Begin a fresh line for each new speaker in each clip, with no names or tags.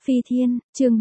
Phi Thiên, chương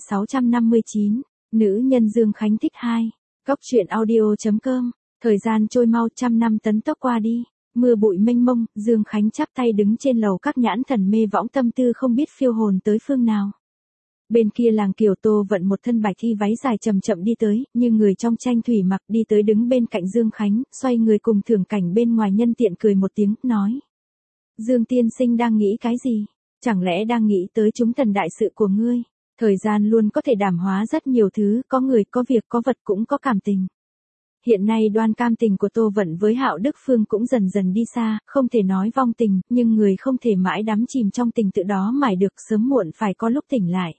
3659, nữ nhân Dương Khánh thích 2. Góc truyện audio.com, thời gian trôi mau, 100 năm tấn tốc qua đi, mưa bụi mênh mông, Dương Khánh chắp tay đứng trên lầu các, nhãn thần mê võng, tâm tư không biết phiêu hồn tới phương nào. Bên kia làng Kiều Tô Vận một thân bạch y váy dài chậm chậm đi tới, như người trong tranh thủy mặc, đi tới đứng bên cạnh Dương Khánh, xoay người cùng Thưởng Cảnh bên ngoài, nhân tiện cười một tiếng, nói: Dương tiên sinh đang nghĩ cái gì? Chẳng lẽ đang nghĩ tới chúng thần đại sự của ngươi? Thời gian luôn có thể đảm hóa rất nhiều thứ, có người, có việc, có vật, cũng có cảm tình. Hiện nay đoan cam tình của Tô Vận với Hạo Đức Phương cũng dần dần đi xa, không thể nói vong tình, nhưng người không thể mãi đắm chìm trong tình tự đó mãi được, sớm muộn phải có lúc tỉnh lại.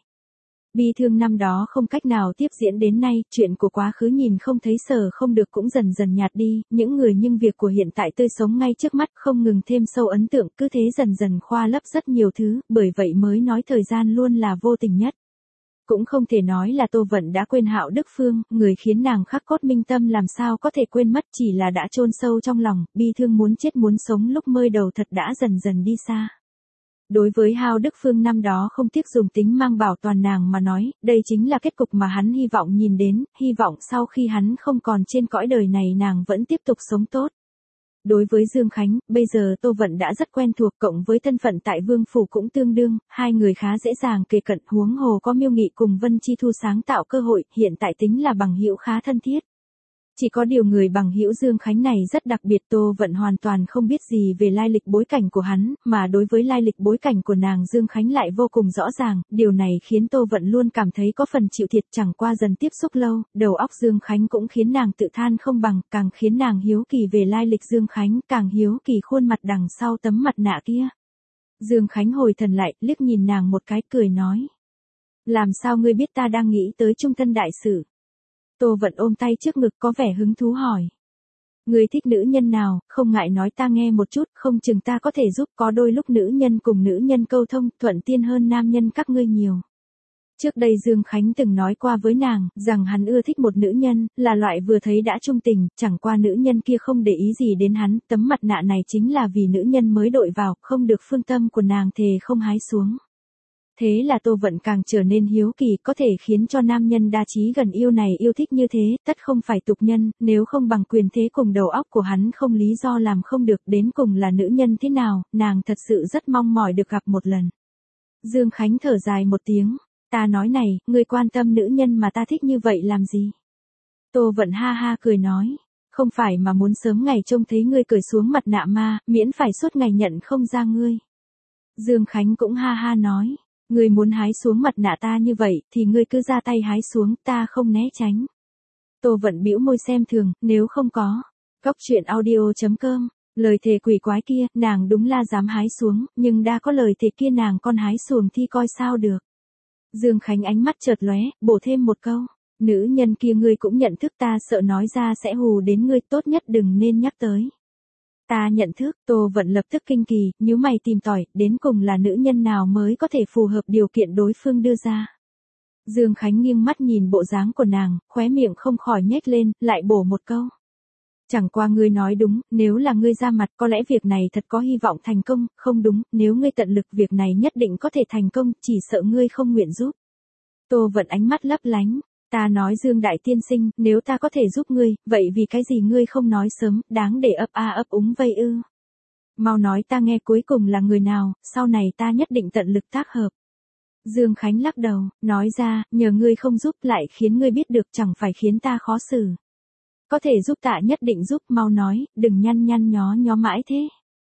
Bi thương năm đó không cách nào tiếp diễn đến nay, chuyện của quá khứ nhìn không thấy sờ không được cũng dần dần nhạt đi, những người nhưng việc của hiện tại tươi sống ngay trước mắt, không ngừng thêm sâu ấn tượng, cứ thế dần dần khoa lấp rất nhiều thứ, bởi vậy mới nói thời gian luôn là vô tình nhất. Cũng không thể nói là Tô Vận đã quên Hạo Đức Phương, người khiến nàng khắc cốt minh tâm làm sao có thể quên mất, chỉ là đã chôn sâu trong lòng, bi thương muốn chết muốn sống lúc mơ đầu thật đã dần dần đi xa. Đối với Hạo Đức Phương năm đó không tiếc dùng tính mang bảo toàn nàng mà nói, đây chính là kết cục mà hắn hy vọng nhìn đến, hy vọng sau khi hắn không còn trên cõi đời này nàng vẫn tiếp tục sống tốt. Đối với Dương Khánh, bây giờ Tô Vận đã rất quen thuộc, cộng với thân phận tại Vương Phủ cũng tương đương, hai người khá dễ dàng kề cận, huống hồ có Miêu Nghị cùng Vân Chi Thu sáng tạo cơ hội, hiện tại tính là bằng hữu khá thân thiết. Chỉ có điều người bằng hữu Dương Khánh này rất đặc biệt, Tô Vận hoàn toàn không biết gì về lai lịch bối cảnh của hắn, mà đối với lai lịch bối cảnh của nàng Dương Khánh lại vô cùng rõ ràng, điều này khiến Tô Vận luôn cảm thấy có phần chịu thiệt, chẳng qua dần tiếp xúc lâu, đầu óc Dương Khánh cũng khiến nàng tự than không bằng, càng khiến nàng hiếu kỳ về lai lịch Dương Khánh, càng hiếu kỳ khuôn mặt đằng sau tấm mặt nạ kia. Dương Khánh hồi thần lại, liếc nhìn nàng một cái, cười nói: Làm sao ngươi biết ta đang nghĩ tới trung thân đại sự? Tô Vận ôm tay trước ngực có vẻ hứng thú hỏi: Ngươi thích nữ nhân nào, không ngại nói ta nghe một chút, không chừng ta có thể giúp, có đôi lúc nữ nhân cùng nữ nhân câu thông, thuận tiện hơn nam nhân các ngươi nhiều. Trước đây Dương Khánh từng nói qua với nàng, rằng hắn ưa thích một nữ nhân, là loại vừa thấy đã trung tình, chẳng qua nữ nhân kia không để ý gì đến hắn, tấm mặt nạ này chính là vì nữ nhân mới đội vào, không được phương tâm của nàng thề không hái xuống. Thế là Tô Vận càng trở nên hiếu kỳ, có thể khiến cho nam nhân đa trí gần yêu này yêu thích như thế, tất không phải tục nhân, nếu không bằng quyền thế cùng đầu óc của hắn không lý do làm không được, đến cùng là nữ nhân thế nào, nàng thật sự rất mong mỏi được gặp một lần. Dương Khánh thở dài một tiếng: Ta nói này, ngươi quan tâm nữ nhân mà ta thích như vậy làm gì? Tô Vận ha ha cười nói: Không phải mà muốn sớm ngày trông thấy ngươi cởi xuống mặt nạ ma, miễn phải suốt ngày nhận không ra ngươi. Dương Khánh cũng ha ha nói: Ngươi muốn hái xuống mặt nạ ta như vậy, thì ngươi cứ ra tay hái xuống, ta không né tránh. Tô Vận bĩu môi xem thường, nếu không có. Góc truyện audio.com, lời thề quỷ quái kia, nàng đúng là dám hái xuống, nhưng đã có lời thề kia nàng con hái xuồng thì coi sao được. Dương Khánh ánh mắt chợt lóe, bổ thêm một câu: Nữ nhân kia ngươi cũng nhận thức, ta sợ nói ra sẽ hù đến ngươi, tốt nhất đừng nên nhắc tới. Ta nhận thức. Tô Vận lập tức kinh kỳ, nhíu mày tìm tòi, đến cùng là nữ nhân nào mới có thể phù hợp điều kiện đối phương đưa ra. Dương Khánh nghiêng mắt nhìn bộ dáng của nàng, khóe miệng không khỏi nhếch lên, lại bổ một câu: Chẳng qua ngươi nói đúng, nếu là ngươi ra mặt có lẽ việc này thật có hy vọng thành công, không đúng, nếu ngươi tận lực việc này nhất định có thể thành công, chỉ sợ ngươi không nguyện giúp. Tô Vận ánh mắt lấp lánh: Ta nói Dương đại tiên sinh, nếu ta có thể giúp ngươi, vậy vì cái gì ngươi không nói sớm, đáng để ấp úng vây ư? Mau nói ta nghe, cuối cùng là người nào, sau này ta nhất định tận lực tác hợp. Dương Khánh lắc đầu, nói ra, nhờ ngươi không giúp lại khiến ngươi biết được, chẳng phải khiến ta khó xử. Có thể giúp ta nhất định giúp, mau nói, đừng nhăn nhó mãi thế.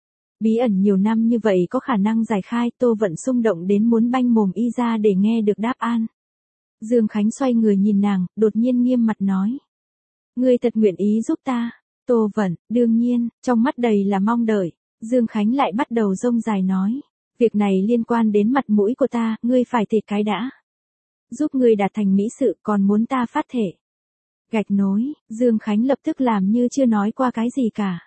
Bí ẩn nhiều năm như vậy có khả năng giải khai. Tô Vận xung động đến muốn banh mồm y ra để nghe được đáp án. Dương Khánh xoay người nhìn nàng, đột nhiên nghiêm mặt nói: Ngươi thật nguyện ý giúp ta? Tô Vận, đương nhiên, trong mắt đầy là mong đợi. Dương Khánh lại bắt đầu rông dài nói: Việc này liên quan đến mặt mũi của ta, ngươi phải thề cái đã. Giúp ngươi đạt thành mỹ sự, còn muốn ta phát thể. Gạch nối. Dương Khánh lập tức làm như chưa nói qua cái gì cả.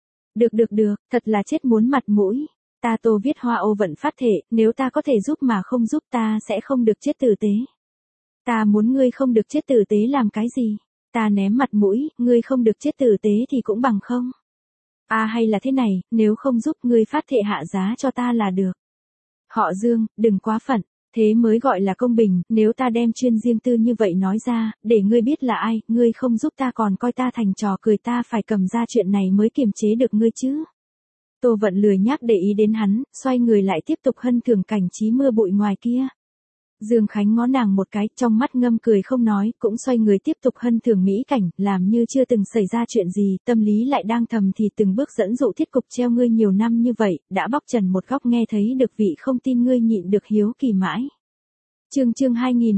Được, thật là chết muốn mặt mũi. Ta Tô Viết Hoa Ô Vận phát thể, nếu ta có thể giúp mà không giúp ta sẽ không được chết tử tế. Ta muốn ngươi không được chết tử tế làm cái gì? Ta ném mặt mũi, ngươi không được chết tử tế thì cũng bằng không? Hay là thế này, nếu không giúp ngươi phát thệ hạ giá cho ta là được. Họ Dương, đừng quá phận. Thế mới gọi là công bình, nếu ta đem chuyên riêng tư như vậy nói ra, để ngươi biết là ai, ngươi không giúp ta còn coi ta thành trò cười, ta phải cầm ra chuyện này mới kiềm chế được ngươi chứ. Tô Vận lười nhác để ý đến hắn, xoay người lại tiếp tục hân thưởng cảnh trí mưa bụi ngoài kia. Dương Khánh ngó nàng một cái, trong mắt ngâm cười không nói, cũng xoay người tiếp tục hân thưởng mỹ cảnh, làm như chưa từng xảy ra chuyện gì, tâm lý lại đang thầm thì từng bước dẫn dụ thiết cục treo ngươi nhiều năm như vậy, đã bóc trần một góc nghe thấy được vị không tin ngươi nhịn được hiếu kỳ mãi. Chương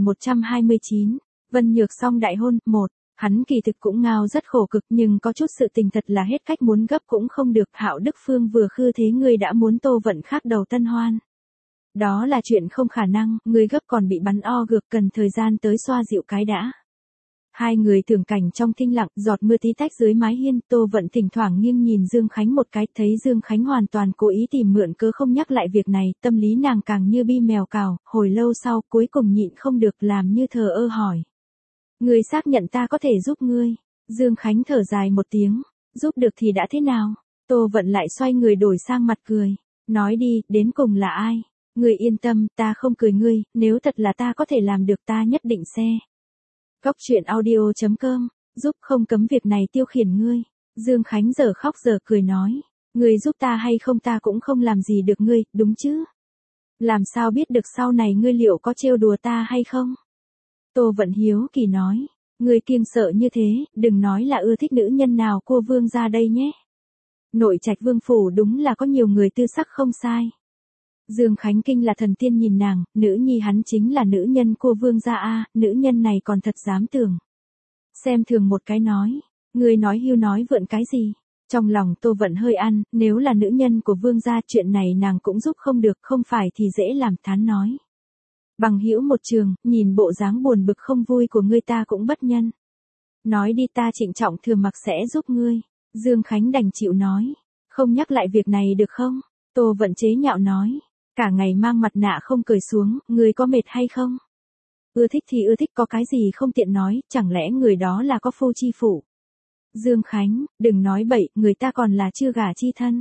2129, Vân Nhược xong đại hôn, 1. Hắn kỳ thực cũng ngao rất khổ cực nhưng có chút sự tình thật là hết cách muốn gấp cũng không được. Hạo Đức Phương vừa khư thế ngươi đã muốn Tô Vận khác đầu tân hoan. Đó là chuyện không khả năng, ngươi gấp còn bị bắn o gược, cần thời gian tới xoa dịu cái đã. Hai người thưởng cảnh trong thinh lặng, giọt mưa tí tách dưới mái hiên. Tô Vận thỉnh thoảng nghiêng nhìn Dương Khánh một cái, thấy Dương Khánh hoàn toàn cố ý tìm mượn cớ không nhắc lại việc này, tâm lý nàng càng như bi mèo cào. Hồi lâu sau cuối cùng nhịn không được làm như thờ ơ hỏi. Ngươi xác nhận ta có thể giúp ngươi. Dương Khánh thở dài một tiếng, giúp được thì đã thế nào? Tô Vận lại xoay người đổi sang mặt cười. Nói đi, đến cùng là ai? Ngươi yên tâm, ta không cười ngươi, nếu thật là ta có thể làm được ta nhất định sẽ. Góc truyện audio.com, giúp không cấm việc này tiêu khiển ngươi. Dương Khánh giờ khóc giờ cười nói. Ngươi giúp ta hay không ta cũng không làm gì được ngươi, đúng chứ? Làm sao biết được sau này ngươi liệu có trêu đùa ta hay không? Tô Vận hiếu kỳ nói. Ngươi kiêng sợ như thế, đừng nói là ưa thích nữ nhân nào cô Vương gia đây nhé. Nội trạch Vương phủ đúng là có nhiều người tư sắc không sai. Dương Khánh kinh là thần tiên nhìn nàng, nữ nhi hắn chính là nữ nhân cô Vương gia a, nữ nhân này còn thật dám tưởng. Xem thường một cái nói, ngươi nói hưu nói vượn cái gì? Trong lòng Tô Vận hơi ăn, nếu là nữ nhân của Vương gia chuyện này nàng cũng giúp không được, không phải thì dễ làm, thán nói. Bằng hữu một trường, nhìn bộ dáng buồn bực không vui của ngươi ta cũng bất nhân. Nói đi ta trịnh trọng thừa mặc sẽ giúp ngươi. Dương Khánh đành chịu nói. Không nhắc lại việc này được không? Tô Vận chế nhạo nói. Cả ngày mang mặt nạ không cởi xuống, ngươi có mệt hay không? Ưa thích thì ưa thích, có cái gì không tiện nói, chẳng lẽ người đó là có phu chi phủ? Dương Khánh, đừng nói bậy, người ta còn là chưa gả chi thân.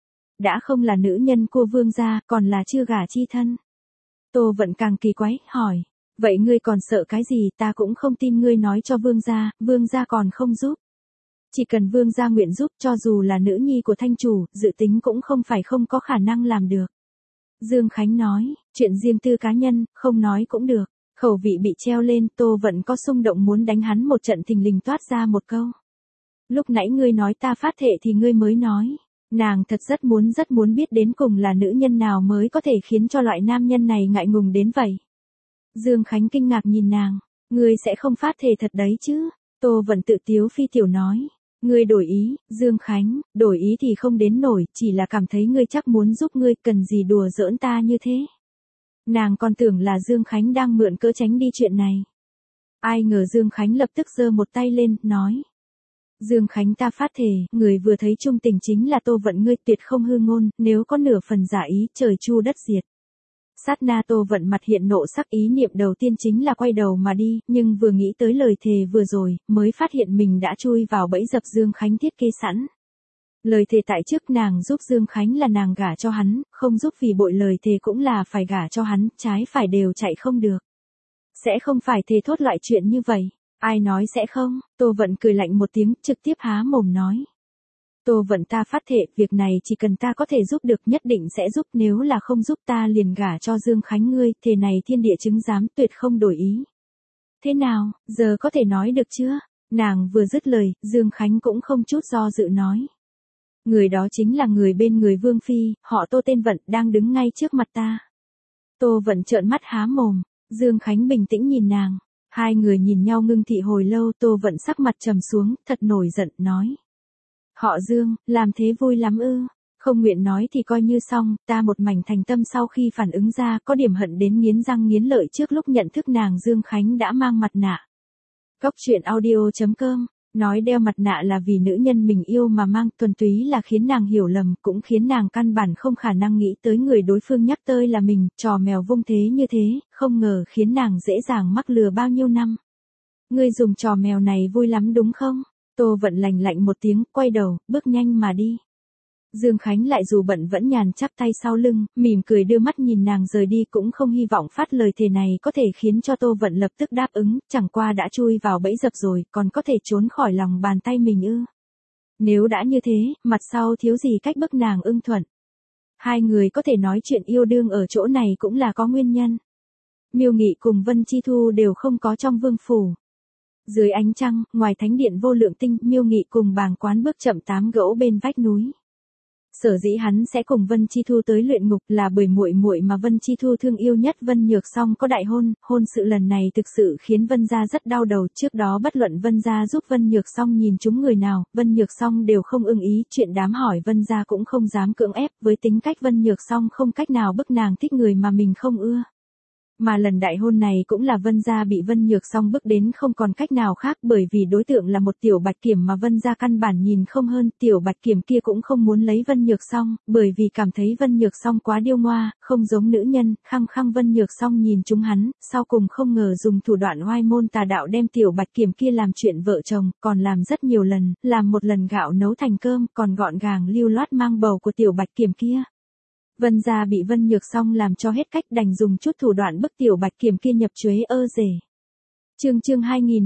Đã không là nữ nhân cô Vương gia, còn là chưa gả chi thân. Tô Vận càng kỳ quái, hỏi. Vậy ngươi còn sợ cái gì, ta cũng không tin ngươi nói cho Vương gia còn không giúp. Chỉ cần Vương gia nguyện giúp, cho dù là nữ nhi của thanh chủ, dự tính cũng không phải không có khả năng làm được. Dương Khánh nói, chuyện riêng tư cá nhân, không nói cũng được. Khẩu vị bị treo lên, Tô Vận có xung động muốn đánh hắn một trận, thình lình toát ra một câu. Lúc nãy ngươi nói ta phát thệ thì ngươi mới nói. Nàng thật rất muốn biết đến cùng là nữ nhân nào mới có thể khiến cho loại nam nhân này ngại ngùng đến vậy. Dương Khánh kinh ngạc nhìn nàng, ngươi sẽ không phát thề thật đấy chứ? Tô Vận tự tiếu phi tiểu nói. Ngươi đổi ý, Dương Khánh, đổi ý thì không đến nổi, chỉ là cảm thấy ngươi chắc muốn giúp ngươi, cần gì đùa giỡn ta như thế. Nàng còn tưởng là Dương Khánh đang mượn cớ tránh đi chuyện này. Ai ngờ Dương Khánh lập tức giơ một tay lên, nói. Dương Khánh ta phát thề, người vừa thấy trung tình chính là Tô Vận ngươi, tuyệt không hư ngôn, nếu có nửa phần giả ý, trời chu đất diệt. Sát na Tô Vận mặt hiện nộ sắc, ý niệm đầu tiên chính là quay đầu mà đi, nhưng vừa nghĩ tới lời thề vừa rồi, mới phát hiện mình đã chui vào bẫy dập Dương Khánh thiết kế sẵn. Lời thề tại trước nàng giúp Dương Khánh là nàng gả cho hắn, không giúp vì bội lời thề cũng là phải gả cho hắn, trái phải đều chạy không được. Sẽ không phải thề thốt loại chuyện như vậy. Ai nói sẽ không? Tô Vận cười lạnh một tiếng, trực tiếp há mồm nói. Tô Vận ta phát thệ, việc này chỉ cần ta có thể giúp được nhất định sẽ giúp, nếu là không giúp ta liền gả cho Dương Khánh ngươi, thề này thiên địa chứng giám, tuyệt không đổi ý. Thế nào, giờ có thể nói được chưa? Nàng vừa dứt lời, Dương Khánh cũng không chút do dự nói. Người đó chính là người bên người Vương Phi, họ Tô tên Vận, đang đứng ngay trước mặt ta. Tô Vận trợn mắt há mồm, Dương Khánh bình tĩnh nhìn nàng. Hai người nhìn nhau ngưng thị hồi lâu, Tô Vận sắc mặt trầm xuống, thật nổi giận, nói. Họ Dương, làm thế vui lắm ư? Không nguyện nói thì coi như xong, ta một mảnh thành tâm sau khi phản ứng ra, có điểm hận đến nghiến răng nghiến lợi trước lúc nhận thức nàng Dương Khánh đã mang mặt nạ. Góc truyện audio.com, nói đeo mặt nạ là vì nữ nhân mình yêu mà mang, thuần túy là khiến nàng hiểu lầm, cũng khiến nàng căn bản không khả năng nghĩ tới người đối phương nhắc tới là mình, trò mèo vung thế như thế, không ngờ khiến nàng dễ dàng mắc lừa bao nhiêu năm. Ngươi dùng trò mèo này vui lắm đúng không? Tô Vận lạnh lạnh một tiếng, quay đầu, bước nhanh mà đi. Dương Khánh lại dù bận vẫn nhàn chắp tay sau lưng, mỉm cười đưa mắt nhìn nàng rời đi, cũng không hy vọng phát lời thề này có thể khiến cho Tô Vận lập tức đáp ứng, chẳng qua đã chui vào bẫy dập rồi, còn có thể trốn khỏi lòng bàn tay mình ư. Nếu đã như thế, mặt sau thiếu gì cách bức nàng ưng thuận. Hai người có thể nói chuyện yêu đương ở chỗ này cũng là có nguyên nhân. Miêu Nghị cùng Vân Chi Thu đều không có trong vương phủ. Dưới ánh trăng, ngoài thánh điện vô lượng tinh, Miêu Nghị cùng Bàng Quán bước chậm tám gỗ bên vách núi. Sở dĩ hắn sẽ cùng Vân Chi Thu tới luyện ngục là bởi muội muội mà Vân Chi Thu thương yêu nhất Vân Nhược Song có đại hôn sự lần này thực sự khiến Vân gia rất đau đầu, trước đó bất luận Vân gia giúp Vân Nhược Song nhìn chúng người nào, Vân Nhược Song đều không ưng ý, chuyện đám hỏi Vân gia cũng không dám cưỡng ép, với tính cách Vân Nhược Song không cách nào bức nàng thích người mà mình không ưa. Mà lần đại hôn này cũng là Vân gia bị Vân Nhược Song bức đến không còn cách nào khác, bởi vì đối tượng là một tiểu bạch kiểm mà Vân gia căn bản nhìn không hơn, tiểu bạch kiểm kia cũng không muốn lấy Vân Nhược Song, bởi vì cảm thấy Vân Nhược Song quá điêu ngoa, không giống nữ nhân, khăng khăng Vân Nhược Song nhìn chúng hắn, sau cùng không ngờ dùng thủ đoạn oai môn tà đạo đem tiểu bạch kiểm kia làm chuyện vợ chồng, còn làm rất nhiều lần, làm một lần gạo nấu thành cơm, còn gọn gàng lưu loát mang bầu của tiểu bạch kiểm kia. Vân gia bị Vân Nhược Song làm cho hết cách, đành dùng chút thủ đoạn bức tiểu bạch kiểm kia nhập chuế ơ rể. Chương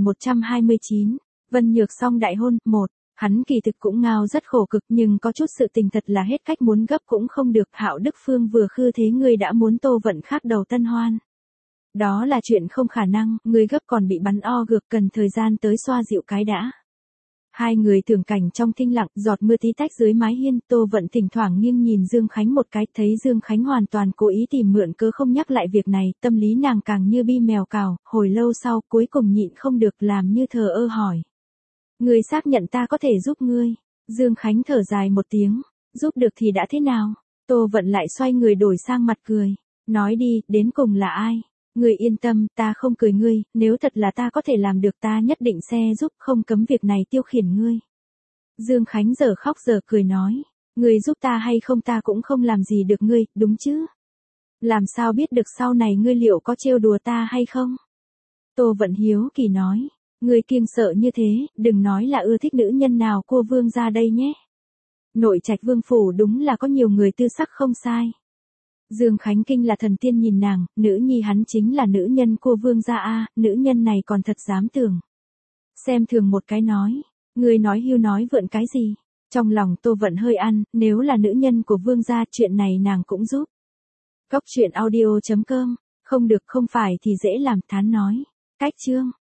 2129, Vân Nhược Song đại hôn, 1. Hắn kỳ thực cũng ngao rất khổ cực, nhưng có chút sự tình thật là hết cách, muốn gấp cũng không được. Hạo Đức Phương vừa khư thế ngươi đã muốn Tô Vận khác đầu tân hoan. Đó là chuyện không khả năng, ngươi gấp còn bị bắn o gược, cần thời gian tới xoa dịu cái đã. Hai người tưởng cảnh trong thinh lặng, giọt mưa tí tách dưới mái hiên, Tô Vận thỉnh thoảng nghiêng nhìn Dương Khánh một cái, thấy Dương Khánh hoàn toàn cố ý tìm mượn cớ không nhắc lại việc này, tâm lý nàng càng như bi mèo cào, hồi lâu sau, cuối cùng nhịn không được làm như thờ ơ hỏi. Ngươi xác nhận ta có thể giúp ngươi? Dương Khánh thở dài một tiếng, giúp được thì đã thế nào? Tô Vận lại xoay người đổi sang mặt cười, nói đi, đến cùng là ai? Ngươi yên tâm, ta không cười ngươi, nếu thật là ta có thể làm được ta nhất định sẽ giúp, không cấm việc này tiêu khiển ngươi. Dương Khánh giờ khóc giờ cười nói, ngươi giúp ta hay không ta cũng không làm gì được ngươi, đúng chứ? Làm sao biết được sau này ngươi liệu có trêu đùa ta hay không? Tô Vận hiếu kỳ nói, ngươi kiêng sợ như thế, đừng nói là ưa thích nữ nhân nào cô vương ra đây nhé. Nội trạch vương phủ đúng là có nhiều người tư sắc không sai. Dương Khánh kinh là thần tiên nhìn nàng, nữ nhi hắn chính là nữ nhân cô vương gia a, nữ nhân này còn thật dám tưởng. Xem thường một cái nói, ngươi nói hưu nói vượn cái gì? Trong lòng Tô Vận hơi ăn, nếu là nữ nhân của vương gia chuyện này nàng cũng giúp. Cóc truyện audio.com, không được không phải thì dễ làm, thán nói. Cách chương.